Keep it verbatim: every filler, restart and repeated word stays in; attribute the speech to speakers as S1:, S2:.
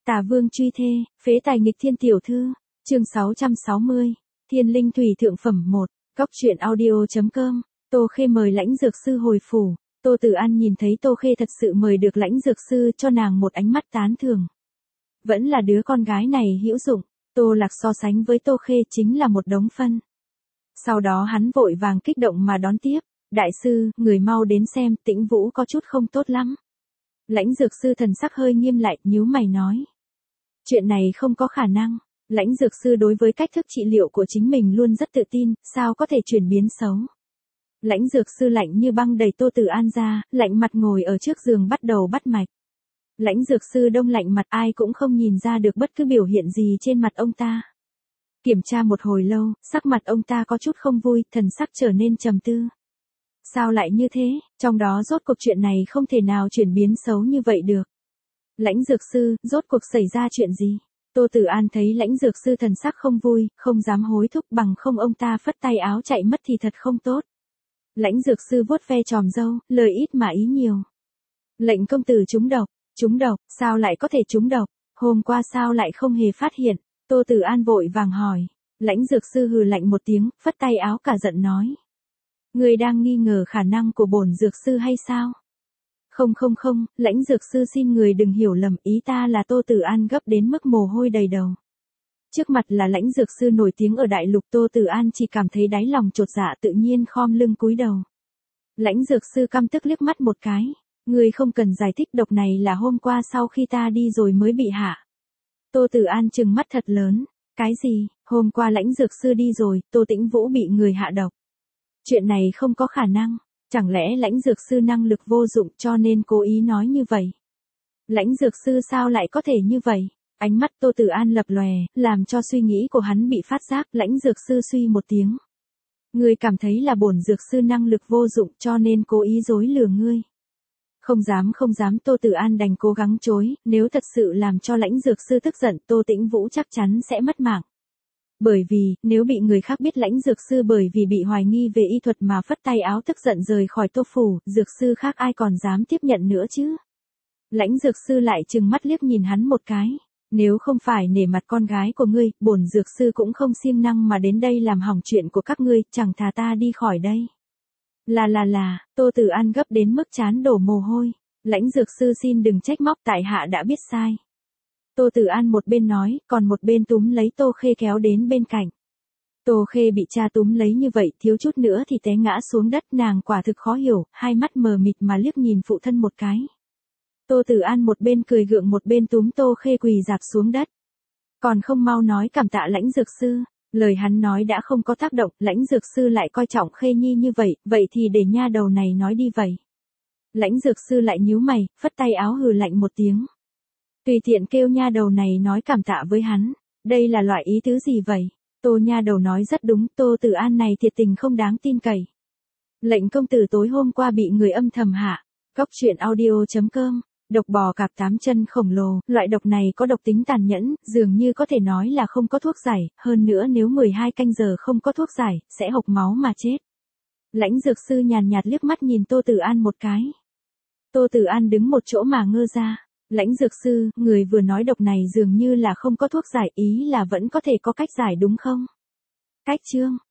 S1: Tà vương truy thê, phế tài nghịch thiên tiểu thư, chương sáu trăm sáu mươi, Thiên linh thủy thượng phẩm một, góc truyện audio.com, Tô Khê mời lãnh dược sư hồi phủ. Tô Tử An nhìn thấy Tô Khê thật sự mời được lãnh dược sư cho nàng một ánh mắt tán thưởng. Vẫn là đứa con gái này hữu dụng, Tô Lạc so sánh với Tô Khê chính là một đống phân. Sau đó hắn vội vàng kích động mà đón tiếp, đại sư, người mau đến xem, Tĩnh Vũ có chút không tốt lắm. Lãnh dược sư thần sắc hơi nghiêm lại, nhíu mày nói. Chuyện này không có khả năng, lãnh dược sư đối với cách thức trị liệu của chính mình luôn rất tự tin, sao có thể chuyển biến xấu. Lãnh dược sư lạnh như băng đẩy Tô Tử An ra, lạnh mặt ngồi ở trước giường bắt đầu bắt mạch. Lãnh dược sư đông lạnh mặt, ai cũng không nhìn ra được bất cứ biểu hiện gì trên mặt ông ta. Kiểm tra một hồi lâu, sắc mặt ông ta có chút không vui, thần sắc trở nên trầm tư. Sao lại như thế, trong đó rốt cuộc chuyện này không thể nào chuyển biến xấu như vậy được. Lãnh dược sư, rốt cuộc xảy ra chuyện gì? Tô Tử An thấy lãnh dược sư thần sắc không vui, không dám hối thúc, bằng không ông ta phất tay áo chạy mất thì thật không tốt. Lãnh dược sư vuốt ve tròm râu, lời ít mà ý nhiều. Lệnh công tử trúng độc, trúng độc, sao lại có thể trúng độc, hôm qua sao lại không hề phát hiện, Tô Tử An vội vàng hỏi. Lãnh dược sư hừ lạnh một tiếng, phất tay áo cả giận nói. Người đang nghi ngờ khả năng của bổn dược sư hay sao? Không không không, lãnh dược sư xin người đừng hiểu lầm, ý ta là Tô Tử An gấp đến mức mồ hôi đầy đầu. Trước mặt là lãnh dược sư nổi tiếng ở đại lục, Tô Tử An chỉ cảm thấy đáy lòng chột dạ, tự nhiên khom lưng cúi đầu. Lãnh dược sư căm tức liếc mắt một cái, người không cần giải thích, độc này là hôm qua sau khi ta đi rồi mới bị hạ. Tô Tử An trừng mắt thật lớn, cái gì, hôm qua lãnh dược sư đi rồi, Tô Tĩnh Vũ bị người hạ độc. Chuyện này không có khả năng, chẳng lẽ lãnh dược sư năng lực vô dụng cho nên cố ý nói như vậy? Lãnh dược sư sao lại có thể như vậy? Ánh mắt Tô Tử An lập lòe, làm cho suy nghĩ của hắn bị phát giác, lãnh dược sư suy một tiếng. Ngươi cảm thấy là bổn dược sư năng lực vô dụng cho nên cố ý dối lừa ngươi. Không dám không dám, Tô Tử An đành cố gắng chối, nếu thật sự làm cho lãnh dược sư tức giận, Tô Tĩnh Vũ chắc chắn sẽ mất mạng. Bởi vì, nếu bị người khác biết lãnh dược sư bởi vì bị hoài nghi về y thuật mà phất tay áo tức giận rời khỏi Tô phủ, dược sư khác ai còn dám tiếp nhận nữa chứ? Lãnh dược sư lại trừng mắt liếc nhìn hắn một cái. Nếu không phải nể mặt con gái của ngươi, bổn dược sư cũng không siêng năng mà đến đây làm hỏng chuyện của các ngươi, chẳng thà ta đi khỏi đây. Là là là, Tô Tử An gấp đến mức trán đổ mồ hôi. Lãnh dược sư xin đừng trách móc, tại hạ đã biết sai. Tô Tử An một bên nói, còn một bên túm lấy Tô Khê kéo đến bên cạnh. Tô Khê bị cha túm lấy như vậy, thiếu chút nữa thì té ngã xuống đất, nàng quả thực khó hiểu, hai mắt mờ mịt mà liếc nhìn phụ thân một cái. Tô Tử An một bên cười gượng một bên túm Tô Khê quỳ rạp xuống đất. Còn không mau nói cảm tạ lãnh dược sư, lời hắn nói đã không có tác động, lãnh dược sư lại coi trọng Khê Nhi như vậy, vậy thì để nha đầu này nói đi vậy. Lãnh dược sư lại nhíu mày, phất tay áo hừ lạnh một tiếng. Tùy tiện kêu nha đầu này nói cảm tạ với hắn, đây là loại ý tứ gì vậy? Tô nha đầu nói rất đúng, Tô Tử An này thiệt tình không đáng tin cậy. Lệnh công tử tối hôm qua bị người âm thầm hạ, góc truyện audio.com. Độc bò cạp tám chân khổng lồ, loại độc này có độc tính tàn nhẫn, dường như có thể nói là không có thuốc giải, hơn nữa nếu mười hai canh giờ không có thuốc giải, sẽ hộc máu mà chết. Lãnh dược sư nhàn nhạt liếc mắt nhìn Tô Tử An một cái. Tô Tử An đứng một chỗ mà ngơ ra. Lãnh dược sư, người vừa nói độc này dường như là không có thuốc giải, ý là vẫn có thể có cách giải đúng không? Cách chương,